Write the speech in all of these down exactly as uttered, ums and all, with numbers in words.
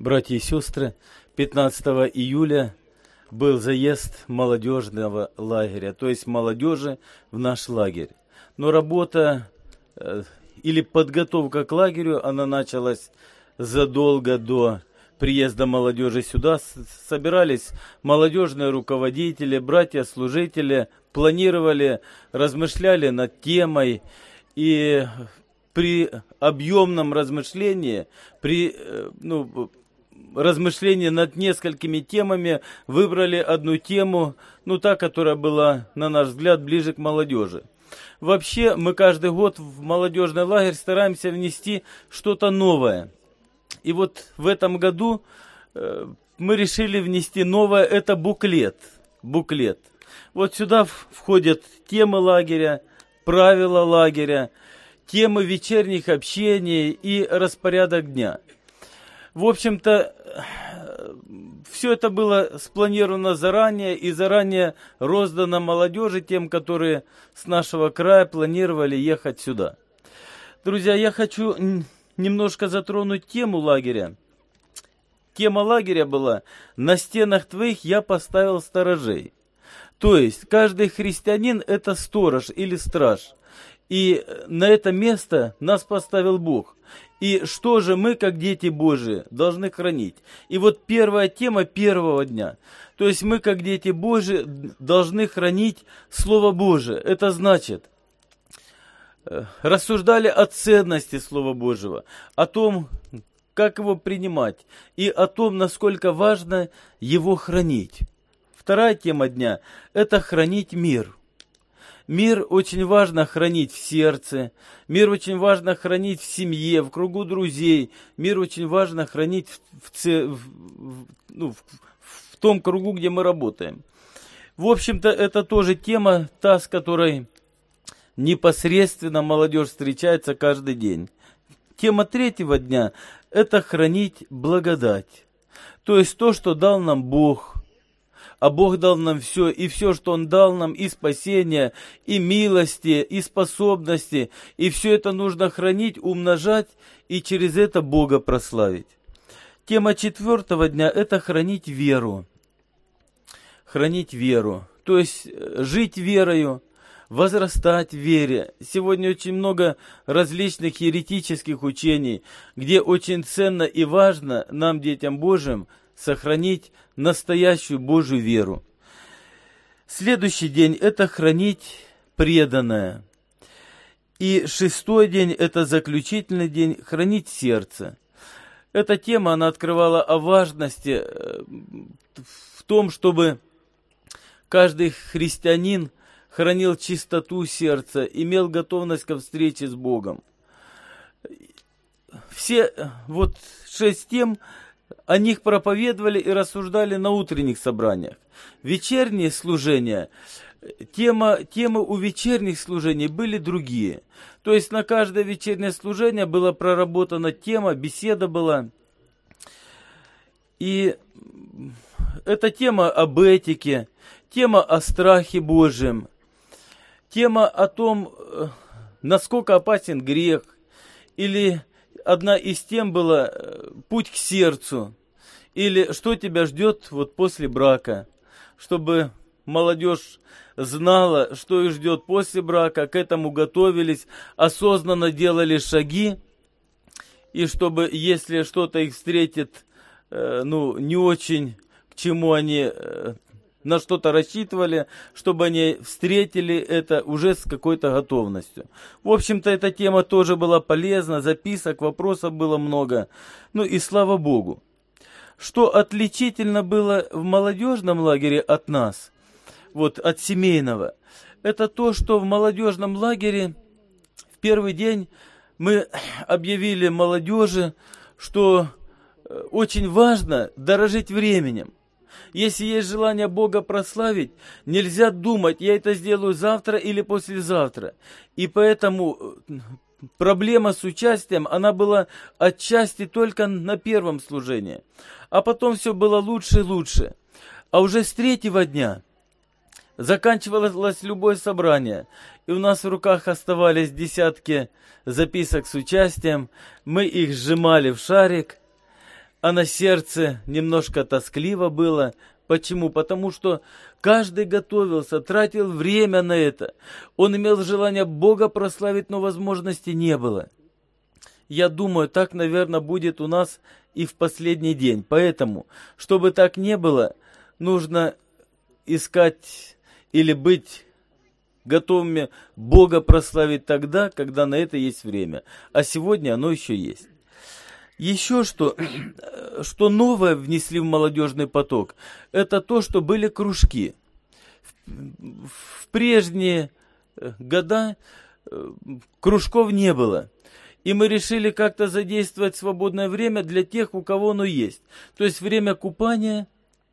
Братья и сестры, пятнадцатого июля был заезд молодежного лагеря, то есть молодежи в наш лагерь. Но работа э, или подготовка к лагерю, она началась задолго до приезда молодежи сюда. Собирались молодежные руководители, братья-служители, планировали, размышляли над темой. И при объемном размышлении, при ну, размышлении над несколькими темами выбрали одну тему, ну та, которая была, на наш взгляд, ближе к молодежи. Вообще, мы каждый год в молодежный лагерь стараемся внести что-то новое. И вот в этом году э, мы решили внести новое, это буклет. Буклет. Вот сюда входят темы лагеря, правила лагеря, темы вечерних общений и распорядок дня. В общем-то, все это было спланировано заранее и заранее роздано молодежи, тем, которые с нашего края планировали ехать сюда. Друзья, я хочу немножко затронуть тему лагеря. Тема лагеря была «На стенах твоих я поставил сторожей». То есть, каждый христианин – это сторож или страж. И на это место нас поставил Бог. И что же мы, как дети Божии, должны хранить? И вот первая тема первого дня. То есть мы, как дети Божии, должны хранить Слово Божие. Это значит, рассуждали о ценности Слова Божьего, о том, как его принимать, и о том, насколько важно его хранить. Вторая тема дня – это хранить мир. Мир очень важно хранить в сердце, мир очень важно хранить в семье, в кругу друзей, мир очень важно хранить в, в, в, ну, в, в том кругу, где мы работаем. В общем-то, это тоже тема, та, с которой непосредственно молодежь встречается каждый день. Тема третьего дня – это хранить благодать, то есть то, что дал нам Бог. А Бог дал нам все, и все, что Он дал нам, и спасение, и милости, и способности, и все это нужно хранить, умножать, и через это Бога прославить. Тема четвертого дня – это хранить веру. Хранить веру, то есть жить верою, возрастать в вере. Сегодня очень много различных еретических учений, где очень ценно и важно нам, детям Божьим, сохранить настоящую Божью веру. Следующий день – это хранить преданное. И шестой день – это заключительный день – хранить сердце. Эта тема, она открывала о важности в том, чтобы каждый христианин хранил чистоту сердца, имел готовность ко встрече с Богом. Все вот шесть тем – о них проповедовали и рассуждали на утренних собраниях. Вечерние служения, тема, темы у вечерних служений были другие. То есть на каждое вечернее служение была проработана тема, беседа была. И эта тема об этике, тема о страхе Божьем, тема о том, насколько опасен грех, или одна из тем была «Путь к сердцу», или «Что тебя ждет вот после брака», чтобы молодежь знала, что их ждет после брака, к этому готовились, осознанно делали шаги, и чтобы, если что-то их встретит, э, ну, не очень, к чему они э, на что-то рассчитывали, чтобы они встретили это уже с какой-то готовностью. В общем-то, эта тема тоже была полезна, записок, вопросов было много. Ну и слава Богу. Что отличительно было в молодежном лагере от нас, вот от семейного, это то, что в молодежном лагере в первый день мы объявили молодежи, что очень важно дорожить временем. Если есть желание Бога прославить, нельзя думать, я это сделаю завтра или послезавтра. И поэтому проблема с участием, она была отчасти только на первом служении. А потом все было лучше и лучше. А уже с третьего дня заканчивалось любое собрание. И у нас в руках оставались десятки записок с участием. Мы их сжимали в шарик. а на сердце немножко тоскливо было. Почему? Потому что каждый готовился, тратил время на это. Он имел желание Бога прославить, но возможности не было. Я думаю, так, наверное, будет у нас и в последний день. Поэтому, чтобы так не было, нужно искать или быть готовыми Бога прославить тогда, когда на это есть время. А сегодня оно еще есть. Еще что, что новое внесли в молодежный поток, это то, что были кружки. В, в прежние года кружков не было. И мы решили как-то задействовать свободное время для тех, у кого оно есть. То есть время купания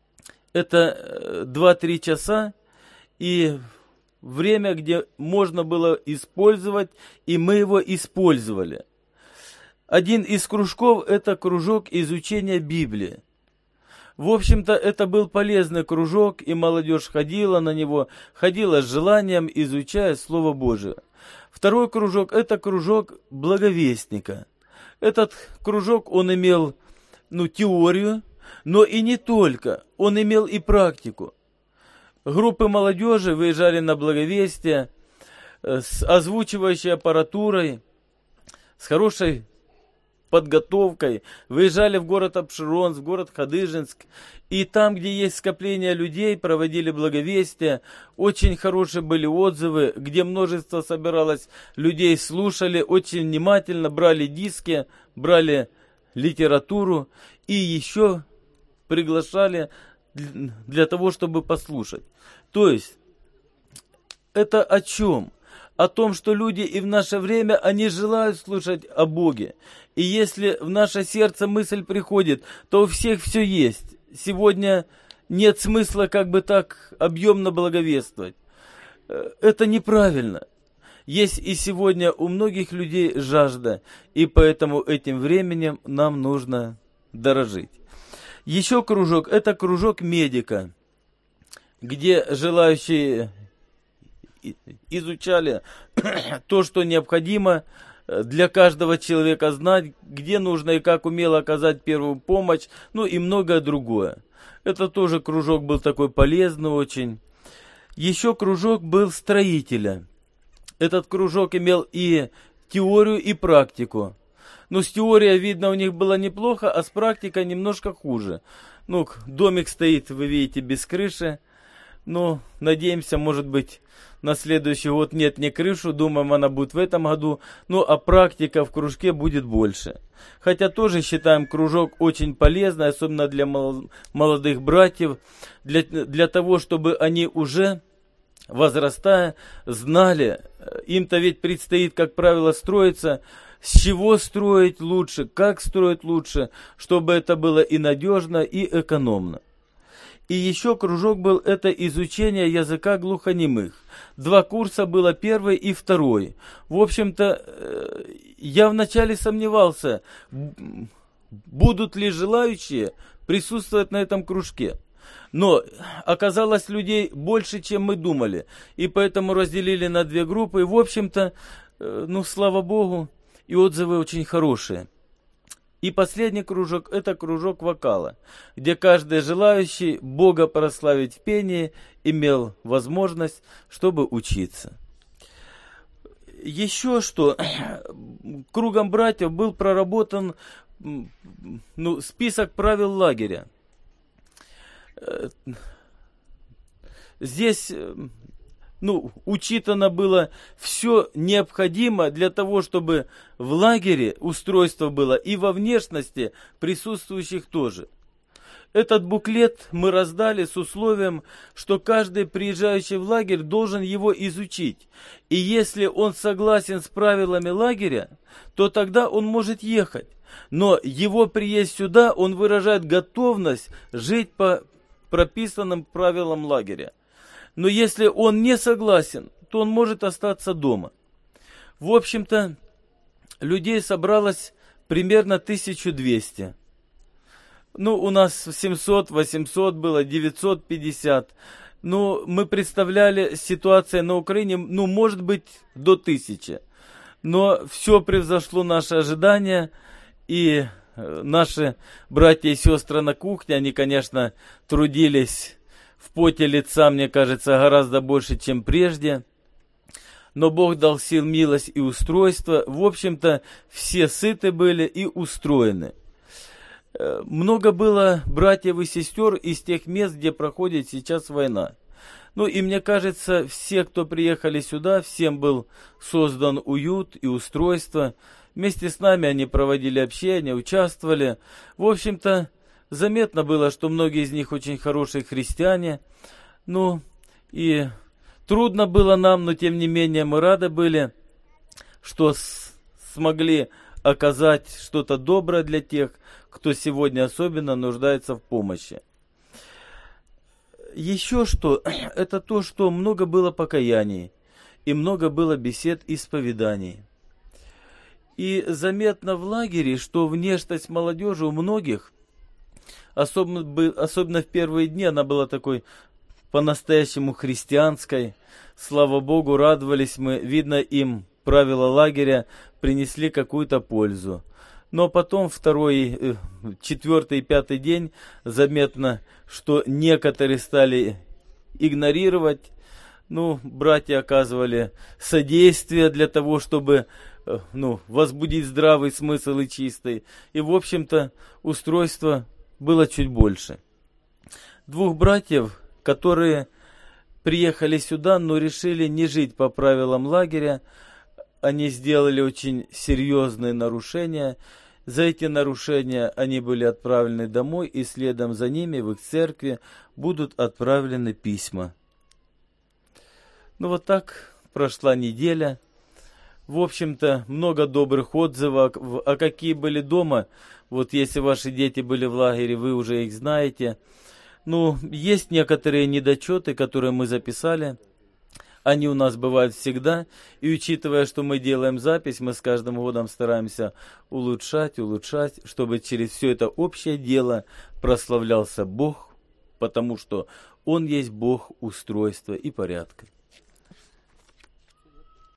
это два-три часа и время, где можно было использовать, и мы его использовали. Один из кружков – это кружок изучения Библии. В общем-то, это был полезный кружок, и молодежь ходила на него, ходила с желанием, изучая Слово Божие. Второй кружок – это кружок благовестника. Этот кружок, он имел, ну, теорию, но и не только, он имел и практику. Группы молодежи выезжали на благовестие с озвучивающей аппаратурой, с хорошей подготовкой, выезжали в город Апшеронск, в город Хадыженск, и там, где есть скопление людей, проводили благовестие, очень хорошие были отзывы, где множество собиралось людей, слушали очень внимательно, брали диски, брали литературу и еще приглашали для того, чтобы послушать. То есть, это о чем? О том, что люди и в наше время, они желают слушать о Боге. И если в наше сердце мысль приходит, то у всех все есть. Сегодня нет смысла как бы так объемно благовествовать. Это неправильно. Есть и сегодня у многих людей жажда, и поэтому этим временем нам нужно дорожить. Еще кружок, это кружок медика, где желающие изучали то, что необходимо для каждого человека знать, где нужно и как умело оказать первую помощь, ну и многое другое. Это тоже кружок был такой полезный очень. Еще кружок был строителя. Этот кружок имел и теорию, и практику. Ну, с теорией, видно, у них было неплохо, а с практикой немножко хуже. Ну, домик стоит, вы видите, без крыши. Ну, надеемся, может быть, на следующий год нет не крышу, думаем, она будет в этом году. Ну, а практика в кружке будет больше. Хотя тоже считаем кружок очень полезный, особенно для молодых братьев, для, для того, чтобы они уже, возрастая, знали, им-то ведь предстоит, как правило, строиться, с чего строить лучше, как строить лучше, чтобы это было и надежно, и экономно. И еще кружок был, это изучение языка глухонемых. Два курса было, первый и второй. В общем-то, я вначале сомневался, будут ли желающие присутствовать на этом кружке. Но оказалось людей больше, чем мы думали. И поэтому разделили на две группы. И, в общем-то, ну, слава Богу, и отзывы очень хорошие. И последний кружок – это кружок вокала, где каждый желающий Бога прославить в пении имел возможность, чтобы учиться. Еще что, кругом братьев был проработан, ну, список правил лагеря. Здесь, ну, учитано было все необходимое для того, чтобы в лагере устройство было и во внешности присутствующих тоже. Этот буклет мы раздали с условием, что каждый приезжающий в лагерь должен его изучить. И если он согласен с правилами лагеря, то тогда он может ехать. Но его приезд сюда, он выражает готовность жить по прописанным правилам лагеря. Но если он не согласен, то он может остаться дома. В общем-то, людей собралось примерно тысяча двести. Ну, у нас семьсот, восемьсот было, девятьсот пятьдесят. Ну, мы представляли ситуацию на Украине, ну, может быть, до тысячи. Но все превзошло наши ожидания. И наши братья и сестры на кухне, они, конечно, трудились в поте лица, мне кажется, гораздо больше, чем прежде. Но Бог дал сил, милость и устройство. В общем-то, все сыты были и устроены. Много было братьев и сестер из тех мест, где проходит сейчас война. Ну и мне кажется, все, кто приехали сюда, всем был создан уют и устройство. Вместе с нами они проводили общение, участвовали. В общем-то, заметно было, что многие из них очень хорошие христиане. Ну и трудно было нам, но тем не менее мы рады были, что с- смогли оказать что-то доброе для тех, кто сегодня особенно нуждается в помощи. Еще что, это то, что много было покаяний, и много было бесед и исповеданий. И заметно в лагере, что внешность молодежи у многих, особенно, особенно в первые дни, она была такой по-настоящему христианской. Слава Богу, радовались мы, видно, им правила лагеря принесли какую-то пользу. Но потом второй, четвертый и пятый день заметно, что некоторые стали игнорировать. Ну, братья оказывали содействие для того, чтобы ну, возбудить здравый смысл и чистый. И, в общем-то, устройство было чуть больше. Двух братьев, которые приехали сюда, но решили не жить по правилам лагеря, они сделали очень серьезные нарушения. За эти нарушения они были отправлены домой, и следом за ними в их церкви будут отправлены письма. Ну вот так прошла неделя. В общем-то, много добрых отзывов. А какие были дома, вот если ваши дети были в лагере, вы уже их знаете. Ну, есть некоторые недочеты, которые мы записали. Они у нас бывают всегда, и учитывая, что мы делаем запись, мы с каждым годом стараемся улучшать, улучшать, чтобы через все это общее дело прославлялся Бог, потому что Он есть Бог устройства и порядка.